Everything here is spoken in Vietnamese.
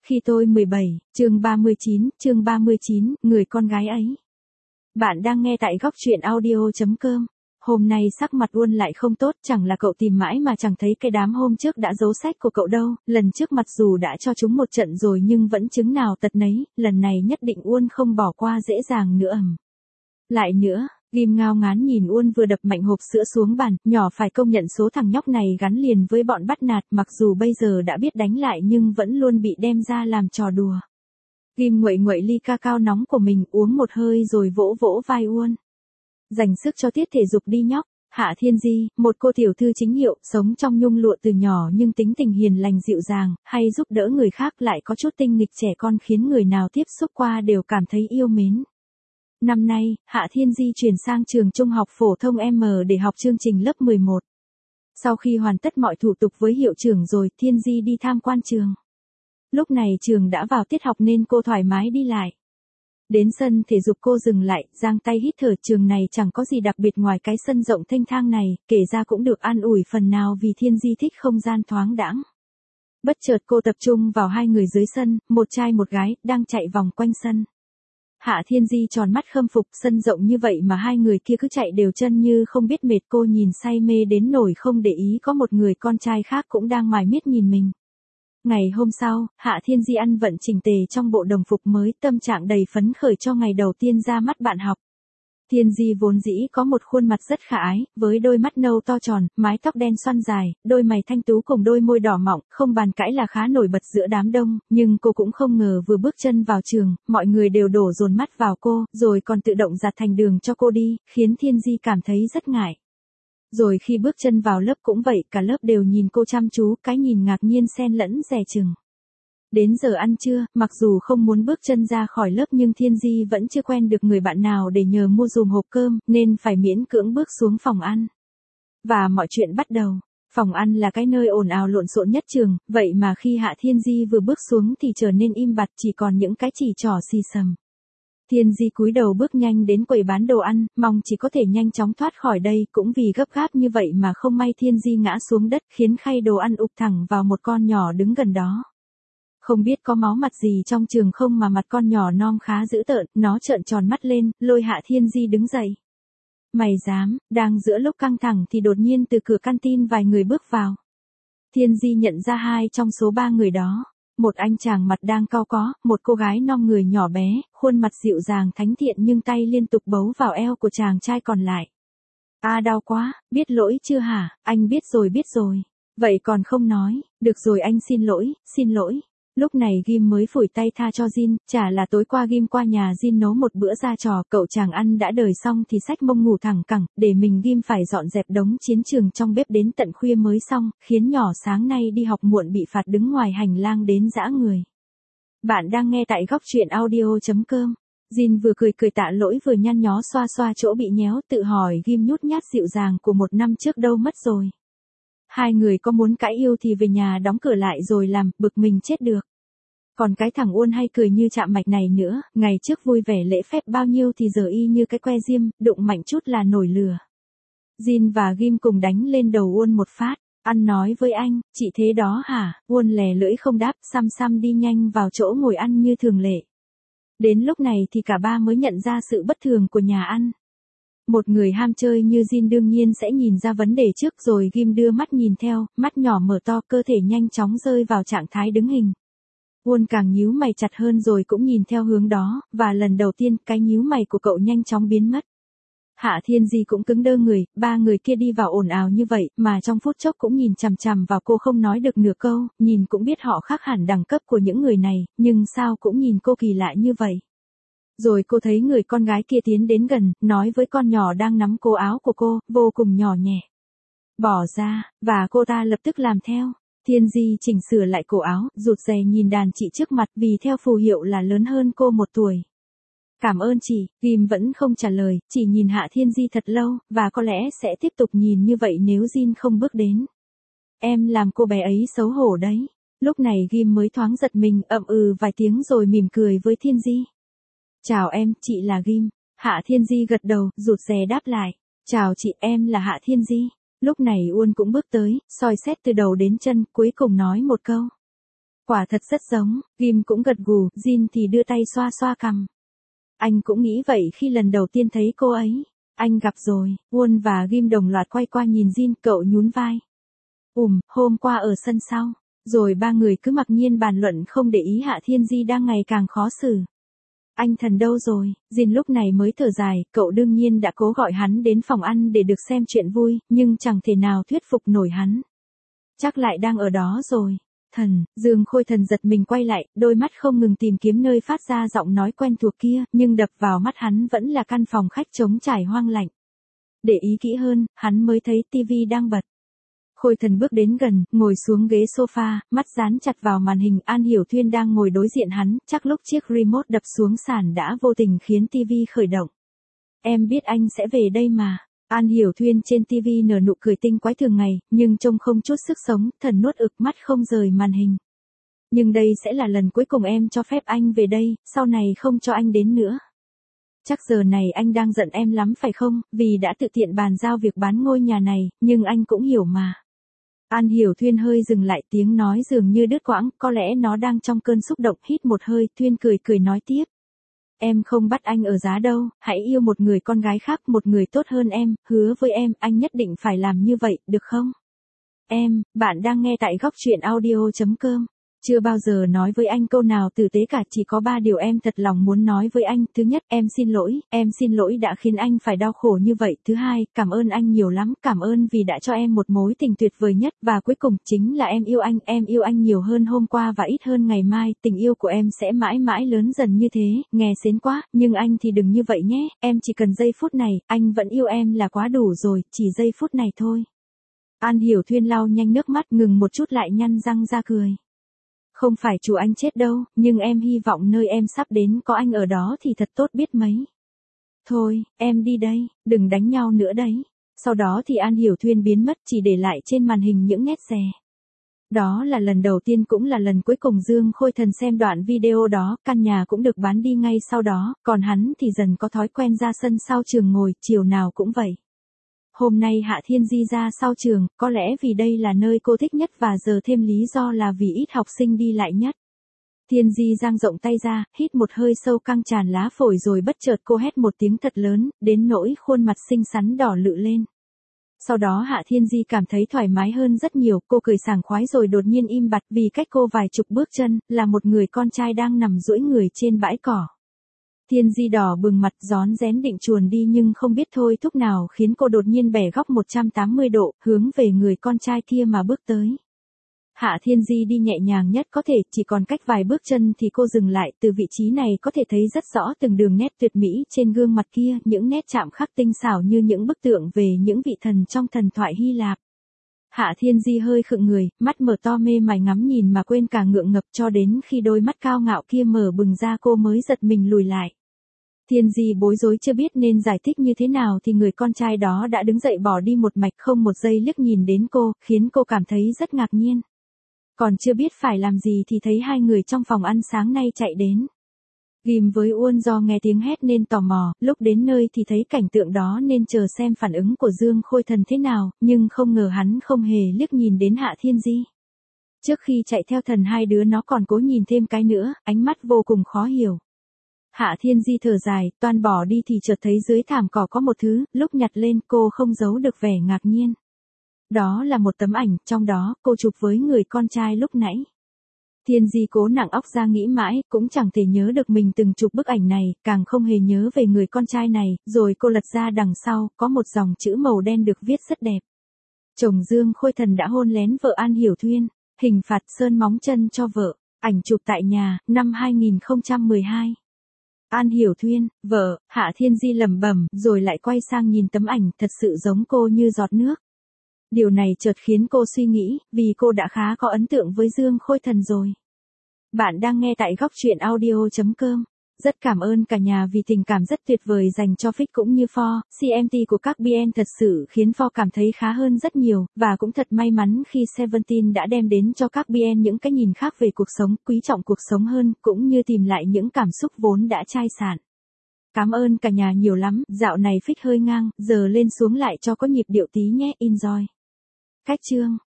Khi tôi 17, chương 39, người con gái ấy. Bạn đang nghe tại góc truyện audio.com. Hôm nay sắc mặt Uôn lại không tốt, chẳng là cậu tìm mãi mà chẳng thấy cái đám hôm trước đã giấu sách của cậu đâu, lần trước mặc dù đã cho chúng một trận rồi nhưng vẫn chứng nào tật nấy, lần này nhất định Uôn không bỏ qua dễ dàng nữa. Lại nữa, Ghim ngao ngán nhìn Uôn vừa đập mạnh hộp sữa xuống bàn, nhỏ phải công nhận số thằng nhóc này gắn liền với bọn bắt nạt, mặc dù bây giờ đã biết đánh lại nhưng vẫn luôn bị đem ra làm trò đùa. Ghim nguậy nguậy ly cacao nóng của mình, uống một hơi rồi vỗ vỗ vai Uôn. Dành sức cho tiết thể dục đi nhóc. Hạ Thiên Di, một cô tiểu thư chính hiệu, sống trong nhung lụa từ nhỏ nhưng tính tình hiền lành dịu dàng, hay giúp đỡ người khác, lại có chút tinh nghịch trẻ con khiến người nào tiếp xúc qua đều cảm thấy yêu mến. Năm nay, Hạ Thiên Di chuyển sang trường trung học phổ thông M để học chương trình lớp 11. Sau khi hoàn tất mọi thủ tục với hiệu trưởng rồi, Thiên Di đi tham quan trường. Lúc này trường đã vào tiết học nên cô thoải mái đi lại. Đến sân thể dục cô dừng lại, giang tay hít thở. Trường này chẳng có gì đặc biệt ngoài cái sân rộng thênh thang này, kể ra cũng được an ủi phần nào vì Thiên Di thích không gian thoáng đãng. Bất chợt cô tập trung vào hai người dưới sân, một trai một gái, đang chạy vòng quanh sân. Hạ Thiên Di tròn mắt khâm phục, sân rộng như vậy mà hai người kia cứ chạy đều chân như không biết mệt. Cô nhìn say mê đến nỗi không để ý có một người con trai khác cũng đang mải miết nhìn mình. Ngày hôm sau, Hạ Thiên Di ăn vận chỉnh tề trong bộ đồng phục mới, tâm trạng đầy phấn khởi cho ngày đầu tiên ra mắt bạn học. Thiên Di vốn dĩ có một khuôn mặt rất khả ái, với đôi mắt nâu to tròn, mái tóc đen xoăn dài, đôi mày thanh tú cùng đôi môi đỏ mọng, không bàn cãi là khá nổi bật giữa đám đông, nhưng cô cũng không ngờ vừa bước chân vào trường, mọi người đều đổ dồn mắt vào cô, rồi còn tự động dạt thành đường cho cô đi, khiến Thiên Di cảm thấy rất ngại. Rồi khi bước chân vào lớp cũng vậy, cả lớp đều nhìn cô chăm chú, cái nhìn ngạc nhiên xen lẫn dè chừng. Đến giờ ăn trưa, mặc dù không muốn bước chân ra khỏi lớp nhưng Thiên Di vẫn chưa quen được người bạn nào để nhờ mua dùm hộp cơm, nên phải miễn cưỡng bước xuống phòng ăn. Và mọi chuyện bắt đầu. Phòng ăn là cái nơi ồn ào lộn xộn nhất trường, vậy mà khi Hạ Thiên Di vừa bước xuống thì trở nên im bặt, chỉ còn những cái chỉ trỏ xì xầm. Thiên Di cúi đầu bước nhanh đến quầy bán đồ ăn, mong chỉ có thể nhanh chóng thoát khỏi đây, cũng vì gấp gáp như vậy mà không may Thiên Di ngã xuống đất, khiến khay đồ ăn ụp thẳng vào một con nhỏ đứng gần đó. Không biết có máu mặt gì trong trường không mà mặt con nhỏ non khá dữ tợn, nó trợn tròn mắt lên, lôi Hạ Thiên Di đứng dậy. Mày dám? Đang giữa lúc căng thẳng thì đột nhiên từ cửa canteen vài người bước vào. Thiên Di nhận ra hai trong số ba người đó. Một anh chàng mặt đang cau có, một cô gái non người nhỏ bé, khuôn mặt dịu dàng thánh thiện nhưng tay liên tục bấu vào eo của chàng trai còn lại. À đau quá, biết lỗi chưa hả? Anh biết rồi. Vậy còn không nói, được rồi anh xin lỗi. Lúc này Ghim mới phủi tay tha cho Jin, chả là tối qua Ghim qua nhà Jin nấu một bữa ra trò, cậu chàng ăn đã đời xong thì xách mông ngủ thẳng cẳng, để mình Ghim phải dọn dẹp đống chiến trường trong bếp đến tận khuya mới xong, khiến nhỏ sáng nay đi học muộn bị phạt đứng ngoài hành lang đến dã người. Bạn đang nghe tại góc truyện audio.com. Jin vừa cười tạ lỗi vừa nhăn nhó xoa xoa chỗ bị nhéo, tự hỏi Ghim nhút nhát dịu dàng của một năm trước đâu mất rồi. Hai người có muốn cãi yêu thì về nhà đóng cửa lại rồi làm, bực mình chết được. Còn cái thằng Uôn hay cười như chạm mạch này nữa, ngày trước vui vẻ lễ phép bao nhiêu thì giờ y như cái que diêm, đụng mạnh chút là nổi lửa. Jin và Ghim cùng đánh lên đầu Uôn một phát. Ăn nói với anh, chị thế đó hả? Uôn lè lưỡi không đáp, xăm đi nhanh vào chỗ ngồi ăn như thường lệ. Đến lúc này thì cả ba mới nhận ra sự bất thường của nhà ăn. Một người ham chơi như Jin đương nhiên sẽ nhìn ra vấn đề trước, rồi Ghim đưa mắt nhìn theo, mắt nhỏ mở to, cơ thể nhanh chóng rơi vào trạng thái đứng hình. Uôn càng nhíu mày chặt hơn rồi cũng nhìn theo hướng đó, và lần đầu tiên cái nhíu mày của cậu nhanh chóng biến mất. Hạ Thiên Di cũng cứng đơ người, ba người kia đi vào ồn ào như vậy mà trong phút chốc cũng nhìn chằm chằm vào cô không nói được nửa câu, nhìn cũng biết họ khác hẳn đẳng cấp của những người này, nhưng sao cũng nhìn cô kỳ lạ như vậy. Rồi cô thấy người con gái kia tiến đến gần, nói với con nhỏ đang nắm cổ áo của cô, vô cùng nhỏ nhẹ. Bỏ ra, và cô ta lập tức làm theo. Thiên Di chỉnh sửa lại cổ áo, rụt rè nhìn đàn chị trước mặt vì theo phù hiệu là lớn hơn cô 1 tuổi. Cảm ơn chị, Ghim vẫn không trả lời, chỉ nhìn Hạ Thiên Di thật lâu, và có lẽ sẽ tiếp tục nhìn như vậy nếu Jin không bước đến. Em làm cô bé ấy xấu hổ đấy. Lúc này Ghim mới thoáng giật mình, vài tiếng rồi mỉm cười với Thiên Di. Chào em, chị là Ghim. Hạ Thiên Di gật đầu, rụt rè đáp lại. Chào chị, em là Hạ Thiên Di. Lúc này Uôn cũng bước tới, soi xét từ đầu đến chân, cuối cùng nói một câu. Quả thật rất giống, Kim cũng gật gù, Jin thì đưa tay xoa xoa cằm. Anh cũng nghĩ vậy khi lần đầu tiên thấy cô ấy. Anh gặp rồi, Won và Kim đồng loạt quay qua nhìn Jin, cậu nhún vai. Hôm qua ở sân sau. Rồi ba người cứ mặc nhiên bàn luận không để ý Hạ Thiên Di đang ngày càng khó xử. Anh thần đâu rồi? Jin lúc này mới thở dài, cậu đương nhiên đã cố gọi hắn đến phòng ăn để được xem chuyện vui, nhưng chẳng thể nào thuyết phục nổi hắn. Chắc lại đang ở đó rồi. Dương Khôi Thần giật mình quay lại, đôi mắt không ngừng tìm kiếm nơi phát ra giọng nói quen thuộc kia, nhưng đập vào mắt hắn vẫn là căn phòng khách trống trải hoang lạnh. Để ý kỹ hơn, hắn mới thấy tivi đang bật. Khôi Thần bước đến gần, ngồi xuống ghế sofa, mắt dán chặt vào màn hình. An Hiểu Thuyên đang ngồi đối diện hắn, chắc lúc chiếc remote đập xuống sàn đã vô tình khiến tivi khởi động. Em biết anh sẽ về đây mà. An Hiểu Thuyên trên TV nở nụ cười tinh quái thường ngày, nhưng trông không chút sức sống, Thần nuốt ực mắt không rời màn hình. Nhưng đây sẽ là lần cuối cùng em cho phép anh về đây, sau này không cho anh đến nữa. Chắc giờ này anh đang giận em lắm phải không, vì đã tự tiện bàn giao việc bán ngôi nhà này, nhưng anh cũng hiểu mà. An Hiểu Thuyên hơi dừng lại, tiếng nói dường như đứt quãng, có lẽ nó đang trong cơn xúc động. Hít một hơi, Thuyên cười nói tiếp. Em không bắt anh ở giá đâu, hãy yêu một người con gái khác, một người tốt hơn em, hứa với em, anh nhất định phải làm như vậy, được không? Bạn đang nghe tại Góc Truyện Audio.com. Chưa bao giờ nói với anh câu nào tử tế cả, chỉ có 3 điều em thật lòng muốn nói với anh. Thứ nhất, em xin lỗi đã khiến anh phải đau khổ như vậy. Thứ hai, cảm ơn anh nhiều lắm, cảm ơn vì đã cho em một mối tình tuyệt vời nhất. Và cuối cùng, chính là em yêu anh nhiều hơn hôm qua và ít hơn ngày mai. Tình yêu của em sẽ mãi mãi lớn dần như thế, nghe xến quá, nhưng anh thì đừng như vậy nhé, em chỉ cần giây phút này, anh vẫn yêu em là quá đủ rồi, chỉ giây phút này thôi. An Hiểu Thuyên lau nhanh nước mắt, ngừng một chút lại nhăn răng ra cười. Không phải chú anh chết đâu, nhưng em hy vọng nơi em sắp đến có anh ở đó thì thật tốt biết mấy. Thôi, em đi đây, đừng đánh nhau nữa đấy. Sau đó thì An Hiểu Thuyên biến mất, chỉ để lại trên màn hình những nét dè. Đó là lần đầu tiên cũng là lần cuối cùng Dương Khôi Thần xem đoạn video đó. Căn nhà cũng được bán đi ngay sau đó, còn hắn thì dần có thói quen ra sân sau trường ngồi, chiều nào cũng vậy. Hôm nay Hạ Thiên Di ra sau trường, có lẽ vì đây là nơi cô thích nhất và giờ thêm lý do là vì ít học sinh đi lại nhất. Thiên Di dang rộng tay ra, hít một hơi sâu căng tràn lá phổi rồi bất chợt cô hét một tiếng thật lớn, đến nỗi khuôn mặt xinh xắn đỏ lự lên. Sau đó Hạ Thiên Di cảm thấy thoải mái hơn rất nhiều, cô cười sảng khoái rồi đột nhiên im bặt vì cách cô vài chục bước chân, là một người con trai đang nằm duỗi người trên bãi cỏ. Thiên Di đỏ bừng mặt rón rén định chuồn đi nhưng không biết thôi thúc nào khiến cô đột nhiên bẻ góc 180 độ, hướng về người con trai kia mà bước tới. Hạ Thiên Di đi nhẹ nhàng nhất có thể, chỉ còn cách vài bước chân thì cô dừng lại, từ vị trí này có thể thấy rất rõ từng đường nét tuyệt mỹ trên gương mặt kia, những nét chạm khắc tinh xảo như những bức tượng về những vị thần trong thần thoại Hy Lạp. Hạ Thiên Di hơi khựng người, mắt mở to mê mải ngắm nhìn mà quên cả ngượng ngập cho đến khi đôi mắt cao ngạo kia mở bừng ra cô mới giật mình lùi lại. Thiên Di bối rối chưa biết nên giải thích như thế nào thì người con trai đó đã đứng dậy bỏ đi một mạch không một giây liếc nhìn đến cô, khiến cô cảm thấy rất ngạc nhiên. Còn chưa biết phải làm gì thì thấy hai người trong phòng ăn sáng nay chạy đến. Kim với Uôn do nghe tiếng hét nên tò mò, lúc đến nơi thì thấy cảnh tượng đó nên chờ xem phản ứng của Dương Khôi Thần thế nào, nhưng không ngờ hắn không hề liếc nhìn đến Hạ Thiên Di. Trước khi chạy theo thần hai đứa nó còn cố nhìn thêm cái nữa, ánh mắt vô cùng khó hiểu. Hạ Thiên Di thở dài, toan bỏ đi thì chợt thấy dưới thảm cỏ có một thứ, lúc nhặt lên cô không giấu được vẻ ngạc nhiên. Đó là một tấm ảnh, trong đó cô chụp với người con trai lúc nãy. Thiên Di cố nặng óc ra nghĩ mãi, cũng chẳng thể nhớ được mình từng chụp bức ảnh này, càng không hề nhớ về người con trai này, rồi cô lật ra đằng sau, có một dòng chữ màu đen được viết rất đẹp. Chồng Dương Khôi Thần đã hôn lén vợ An Hiểu Thuyên, hình phạt sơn móng chân cho vợ, ảnh chụp tại nhà, năm 2012. An Hiểu Thuyên, vợ, Hạ Thiên Di lẩm bẩm, rồi lại quay sang nhìn tấm ảnh, thật sự giống cô như giọt nước. Điều này chợt khiến cô suy nghĩ, vì cô đã khá có ấn tượng với Dương Khôi Thần rồi. Bạn đang nghe tại Góc Truyện Audio.com. Rất cảm ơn cả nhà vì tình cảm rất tuyệt vời dành cho Fix cũng như For. CMT của các BN thật sự khiến For cảm thấy khá hơn rất nhiều, và cũng thật may mắn khi Seventeen đã đem đến cho các BN những cái nhìn khác về cuộc sống, quý trọng cuộc sống hơn, cũng như tìm lại những cảm xúc vốn đã chai sạn. Cảm ơn cả nhà nhiều lắm, dạo này Fix hơi ngang, giờ lên xuống lại cho có nhịp điệu tí nhé, enjoy. Cách chương